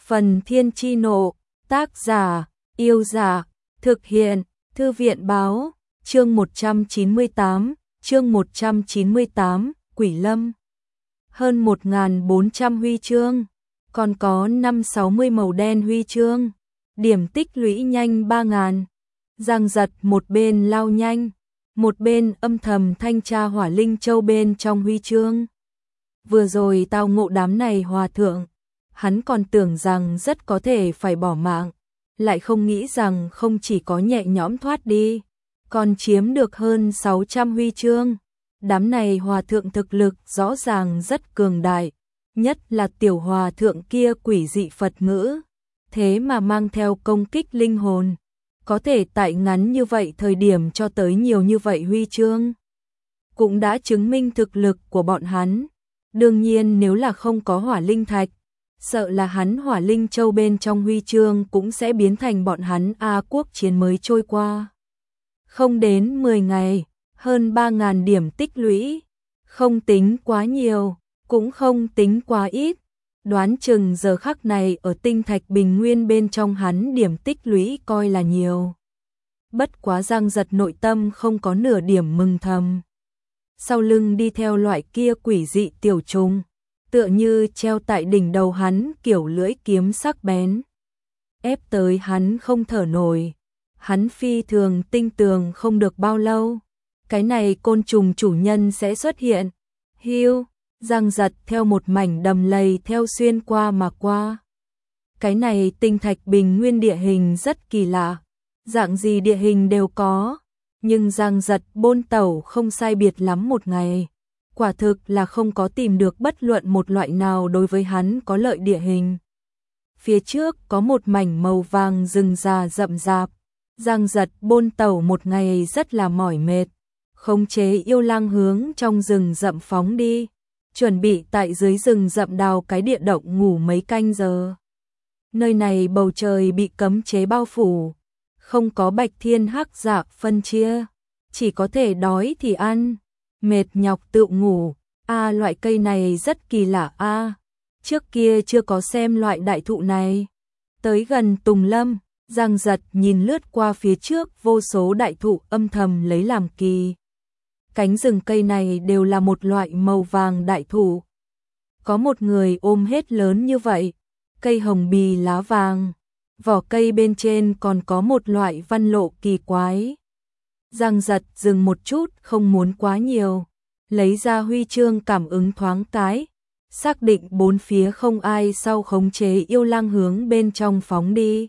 Phần Thiên Chi Nộ, tác giả, Yêu Dạ, thực hiện, Thư viện Báo, chương 198, Quỷ Lâm. Hơn 1.400 huy chương, còn có 560 màu đen huy chương, điểm tích lũy nhanh 3.000. Giang Giật một bên lao nhanh, một bên âm thầm thanh tra Hỏa Linh Châu bên trong huy chương. Vừa rồi tao ngộ đám này hòa thượng, hắn còn tưởng rằng rất có thể phải bỏ mạng, lại không nghĩ rằng không chỉ có nhẹ nhõm thoát đi, còn chiếm được hơn 600 huy chương. Đám này hòa thượng thực lực rõ ràng rất cường đại, nhất là tiểu hòa thượng kia quỷ dị Phật ngữ, thế mà mang theo công kích linh hồn, có thể tại ngắn như vậy thời điểm cho tới nhiều như vậy huy chương, cũng đã chứng minh thực lực của bọn hắn. Đương nhiên nếu là không có hỏa linh thạch, sợ là hắn Hỏa Linh Châu bên trong huy chương cũng sẽ biến thành bọn hắn A quốc chiến mới trôi qua. Không đến 10 ngày, hơn 3.000 điểm tích lũy, không tính quá nhiều, cũng không tính quá ít. Đoán chừng giờ khắc này ở tinh thạch bình nguyên bên trong hắn điểm tích lũy coi là nhiều. Bất quá Giang Giật nội tâm không có nửa điểm mừng thầm. Sau lưng đi theo loại kia quỷ dị tiểu trùng, tựa như treo tại đỉnh đầu hắn kiểu lưỡi kiếm sắc bén, ép tới hắn không thở nổi. Hắn phi thường tinh tường không được bao lâu, cái này côn trùng chủ nhân sẽ xuất hiện. Hiu, Giang Giật theo một mảnh đầm lầy theo xuyên qua mà qua. Cái này tinh thạch bình nguyên địa hình rất kỳ lạ, dạng gì địa hình đều có, nhưng Giang Giật bôn tẩu không sai biệt lắm một ngày, quả thực là không có tìm được bất luận một loại nào đối với hắn có lợi địa hình. Phía trước có một mảnh màu vàng rừng già rậm rạp, Giang Giật bôn tẩu một ngày rất là mỏi mệt, khống chế yêu lang hướng trong rừng rậm phóng đi, chuẩn bị tại dưới rừng rậm đào cái địa động ngủ mấy canh giờ. Nơi này bầu trời bị cấm chế bao phủ, không có bạch thiên hắc dạ phân chia, chỉ có thể đói thì ăn, mệt nhọc tự ngủ. Loại cây này rất kỳ lạ trước kia chưa có xem loại đại thụ này. Tới gần Tùng Lâm, Giang Giật nhìn lướt qua phía trước vô số đại thụ âm thầm lấy làm kỳ. Cánh rừng cây này đều là một loại màu vàng đại thụ. Có một người ôm hết lớn như vậy, cây hồng bì lá vàng, vỏ cây bên trên còn có một loại văn lộ kỳ quái. Giang Giật dừng một chút, không muốn quá nhiều, lấy ra huy chương cảm ứng thoáng cái, xác định bốn phía không ai sau khống chế yêu lang hướng bên trong phóng đi.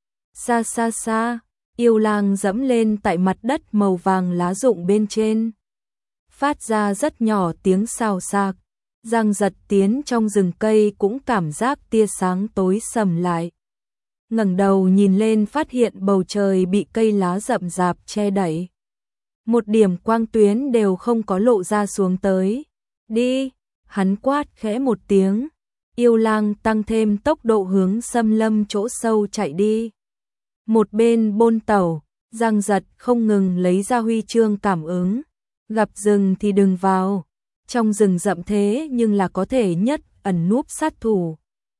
Xa xa xa, yêu lang dẫm lên tại mặt đất màu vàng lá rụng bên trên, phát ra rất nhỏ tiếng xào xạc. Giang Giật tiến trong rừng cây cũng cảm giác tia sáng tối sầm lại. Ngẩng đầu nhìn lên phát hiện bầu trời bị cây lá rậm rạp che đậy, một điểm quang tuyến đều không có lộ ra xuống tới. Đi, hắn quát khẽ một tiếng, yêu lang tăng thêm tốc độ hướng xâm lâm chỗ sâu chạy đi. Một bên bôn tẩu, Giang Giật không ngừng lấy ra huy chương cảm ứng, gặp rừng thì đừng vào, trong rừng rậm thế nhưng là có thể nhất ẩn núp sát thủ.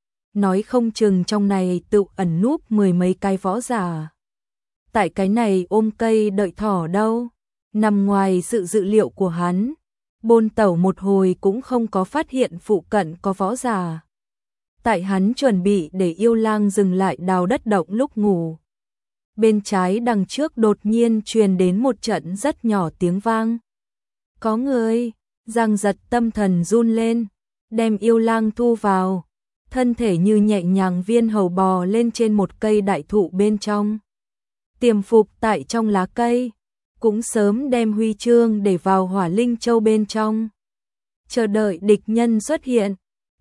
Nói không chừng trong này tự ẩn núp mười mấy cái võ giả. Tại cái này ôm cây đợi thỏ đâu, nằm ngoài sự dự liệu của hắn. Bôn tẩu một hồi cũng không có phát hiện phụ cận có võ giả. Tại hắn chuẩn bị để yêu lang dừng lại đào đất động lúc ngủ, bên trái đằng trước đột nhiên truyền đến một trận rất nhỏ tiếng vang. Có người. Giang Giật tâm thần run lên, đem yêu lang thu vào, thân thể như nhẹ nhàng viên hầu bò lên trên một cây đại thụ bên trong, tiềm phục tại trong lá cây, cũng sớm đem huy chương để vào Hỏa Linh Châu bên trong, chờ đợi địch nhân xuất hiện.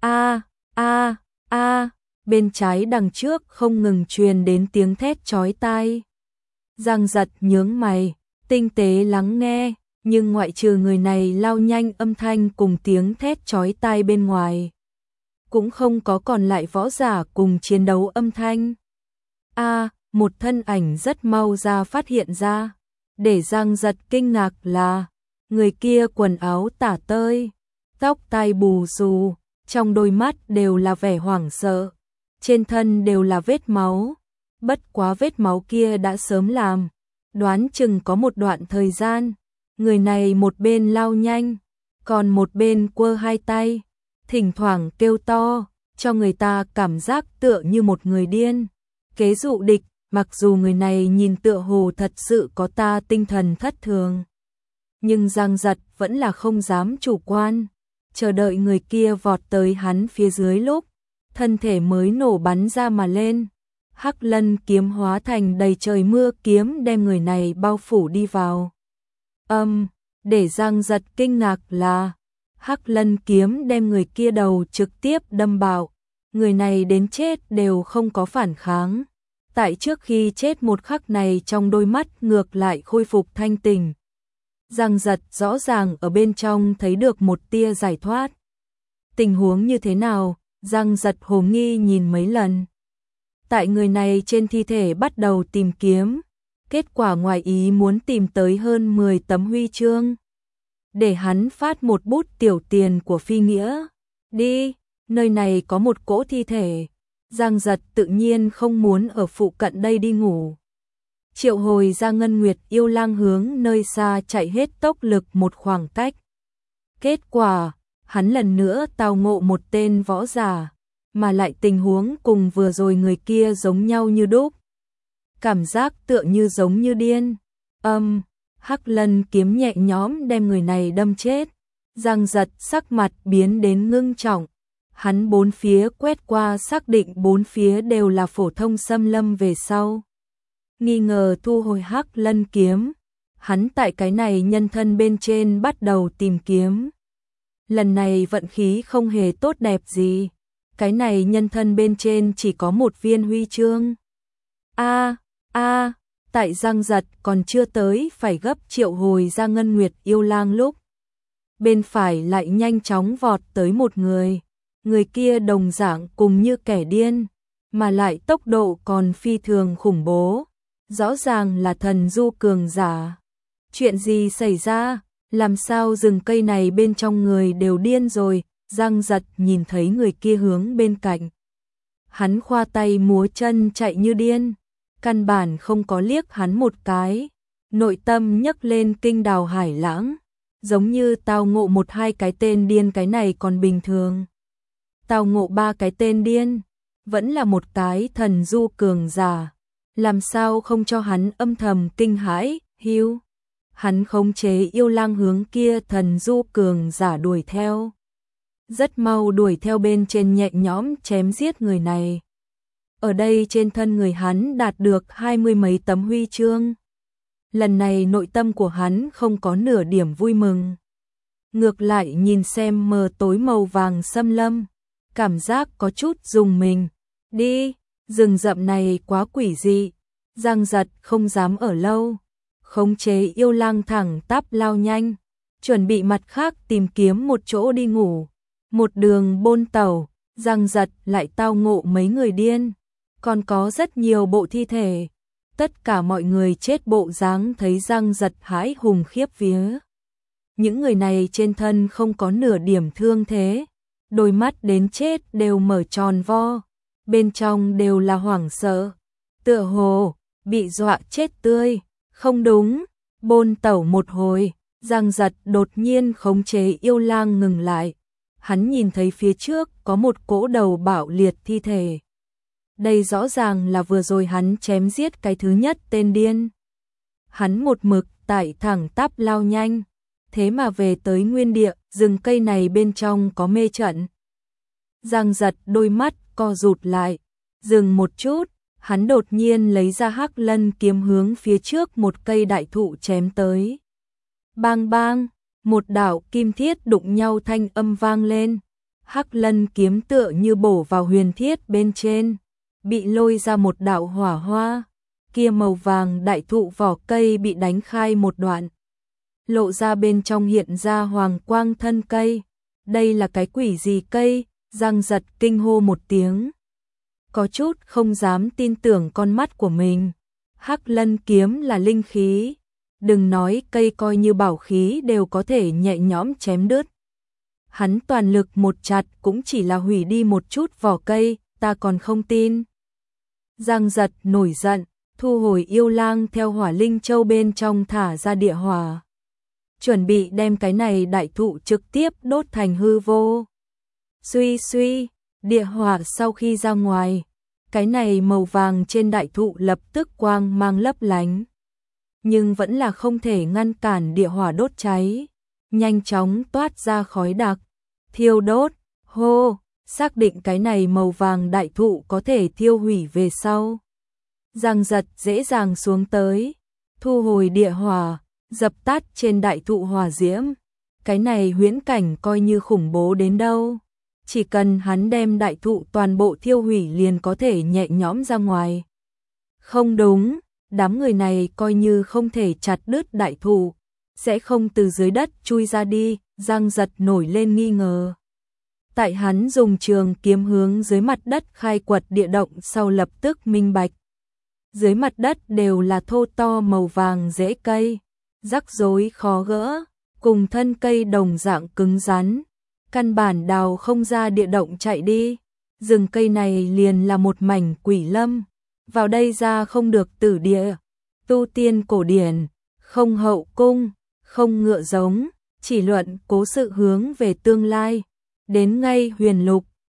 Bên trái đằng trước không ngừng truyền đến tiếng thét chói tai. Giang Giật nhướng mày, tinh tế lắng nghe, nhưng ngoại trừ người này lao nhanh âm thanh cùng tiếng thét chói tai bên ngoài, cũng không có còn lại võ giả cùng chiến đấu âm thanh. Một thân ảnh rất mau ra phát hiện ra, để Giang Giật kinh ngạc là người kia quần áo tả tơi, tóc tai bù xù, trong đôi mắt đều là vẻ hoảng sợ, trên thân đều là vết máu, bất quá vết máu kia đã sớm làm, đoán chừng có một đoạn thời gian, người này một bên lao nhanh, còn một bên quơ hai tay, thỉnh thoảng kêu to, cho người ta cảm giác tựa như một người điên. Kế dụ địch, mặc dù người này nhìn tựa hồ thật sự có ta tinh thần thất thường, nhưng Giang Giật vẫn là không dám chủ quan, chờ đợi người kia vọt tới hắn phía dưới lúc, thân thể mới nổ bắn ra mà lên. Hắc Lân kiếm hóa thành đầy trời mưa kiếm đem người này bao phủ đi vào. Để Giang Giật kinh ngạc là Hắc Lân kiếm đem người kia đầu trực tiếp đâm bạo, người này đến chết đều không có phản kháng. Tại trước khi chết một khắc này trong đôi mắt ngược lại khôi phục thanh tỉnh. Giang Giật rõ ràng ở bên trong thấy được một tia giải thoát. Tình huống như thế nào? Giang Giật hồ nghi nhìn mấy lần. Tại người này trên thi thể bắt đầu tìm kiếm, kết quả ngoài ý muốn tìm tới hơn 10 tấm huy chương. Để hắn phát một bút tiểu tiền của phi nghĩa. Đi, nơi này có một cỗ thi thể. Giang Giật tự nhiên không muốn ở phụ cận đây đi ngủ. Triệu hồi ra Ngân Nguyệt yêu lang hướng nơi xa chạy hết tốc lực một khoảng cách. Kết quả, hắn lần nữa tao ngộ một tên võ giả, mà lại tình huống cùng vừa rồi người kia giống nhau như đúc. Cảm giác tựa như giống như điên. Hắc Lân kiếm nhẹ nhõm đem người này đâm chết. Giang Giật sắc mặt biến đến ngưng trọng. Hắn bốn phía quét qua xác định bốn phía đều là phổ thông xâm lâm về sau. Nghi ngờ thu hồi Hắc Lân kiếm. Hắn tại cái này nhân thân bên trên bắt đầu tìm kiếm. Lần này vận khí không hề tốt đẹp gì. Cái này nhân thân bên trên chỉ có một viên huy chương. Tại Giang Giật còn chưa tới phải gấp triệu hồi ra Ngân Nguyệt yêu lang lúc. Bên phải lại nhanh chóng vọt tới một người. Người kia đồng dạng cùng như kẻ điên, mà lại tốc độ còn phi thường khủng bố. Rõ ràng là thần du cường giả. Chuyện gì xảy ra? Làm sao rừng cây này bên trong người đều điên rồi? Giang Giật nhìn thấy người kia hướng bên cạnh. Hắn khoa tay múa chân chạy như điên, căn bản không có liếc hắn một cái. Nội tâm nhấc lên kinh đào hải lãng, giống như tao ngộ một hai cái tên điên cái này còn bình thường. Tao ngộ ba cái tên điên, vẫn là một cái thần du cường giả. Làm sao không cho hắn âm thầm kinh hãi, hiu. Hắn khống chế yêu lang hướng kia thần du cường giả đuổi theo. Rất mau đuổi theo bên trên nhẹ nhõm chém giết người này. Ở đây trên thân người hắn đạt được 20 mấy tấm huy chương. Lần này nội tâm của hắn không có nửa điểm vui mừng. Ngược lại nhìn xem mờ tối màu vàng xâm lâm, cảm giác có chút rùng mình. Đi, rừng rậm này quá quỷ dị. Giang Giật không dám ở lâu, khống chế yêu lang thẳng tắp lao nhanh, chuẩn bị mặt khác tìm kiếm một chỗ đi ngủ. Một đường bôn tàu, Giang Giật lại tao ngộ mấy người điên, còn có rất nhiều bộ thi thể. Tất cả mọi người chết bộ dáng thấy Giang Giật hãi hùng khiếp vía. Những người này trên thân không có nửa điểm thương thế, đôi mắt đến chết đều mở tròn vo, bên trong đều là hoảng sợ, tựa hồ bị dọa chết tươi. Không đúng, bôn tẩu một hồi, Giang Giật đột nhiên khống chế yêu lang ngừng lại. Hắn nhìn thấy phía trước có một cỗ đầu bạo liệt thi thể. Đây rõ ràng là vừa rồi hắn chém giết cái thứ nhất tên điên. Hắn một mực tại thẳng tắp lao nhanh, thế mà về tới nguyên địa, rừng cây này bên trong có mê trận. Giang Giật đôi mắt co rụt lại, dừng một chút, hắn đột nhiên lấy ra Hắc Lân kiếm hướng phía trước một cây đại thụ chém tới. Bang bang, một đạo kim thiết đụng nhau thanh âm vang lên. Hắc Lân kiếm tựa như bổ vào huyền thiết bên trên, bị lôi ra một đạo hỏa hoa. Kia màu vàng đại thụ vỏ cây bị đánh khai một đoạn, lộ ra bên trong hiện ra hoàng quang thân cây. Đây là cái quỷ gì cây? Giang Giật kinh hô một tiếng, có chút không dám tin tưởng con mắt của mình. Hắc Lân kiếm là linh khí, đừng nói cây, coi như bảo khí đều có thể nhẹ nhõm chém đứt. Hắn toàn lực một chặt cũng chỉ là hủy đi một chút vỏ cây, ta còn không tin. Giang Giật nổi giận, thu hồi yêu lang theo hỏa linh châu bên trong thả ra địa hỏa. Chuẩn bị đem cái này đại thụ trực tiếp đốt thành hư vô. Suy suy, địa hỏa sau khi ra ngoài, cái này màu vàng trên đại thụ lập tức quang mang lấp lánh. Nhưng vẫn là không thể ngăn cản địa hỏa đốt cháy, nhanh chóng toát ra khói đặc, thiêu đốt, hô, xác định cái này màu vàng đại thụ có thể thiêu hủy về sau. Giang Giật dễ dàng xuống tới, thu hồi địa hỏa, dập tắt trên đại thụ hỏa diễm. Cái này huyễn cảnh coi như khủng bố đến đâu. Chỉ cần hắn đem đại thụ toàn bộ thiêu hủy liền có thể nhẹ nhõm ra ngoài. Không đúng, đám người này coi như không thể chặt đứt đại thụ, sẽ không từ dưới đất chui ra đi. Giang Giật nổi lên nghi ngờ. Tại hắn dùng trường kiếm hướng dưới mặt đất khai quật địa động sau lập tức minh bạch. Dưới mặt đất đều là thô to màu vàng rễ cây, rắc rối khó gỡ, cùng thân cây đồng dạng cứng rắn, căn bản đào không ra địa động chạy đi. Rừng cây này liền là một mảnh quỷ lâm, vào đây ra không được tử địa. Tu tiên cổ điển, không hậu cung, không ngựa giống, chỉ luận cố sự hướng về tương lai. Đến ngay huyền lục,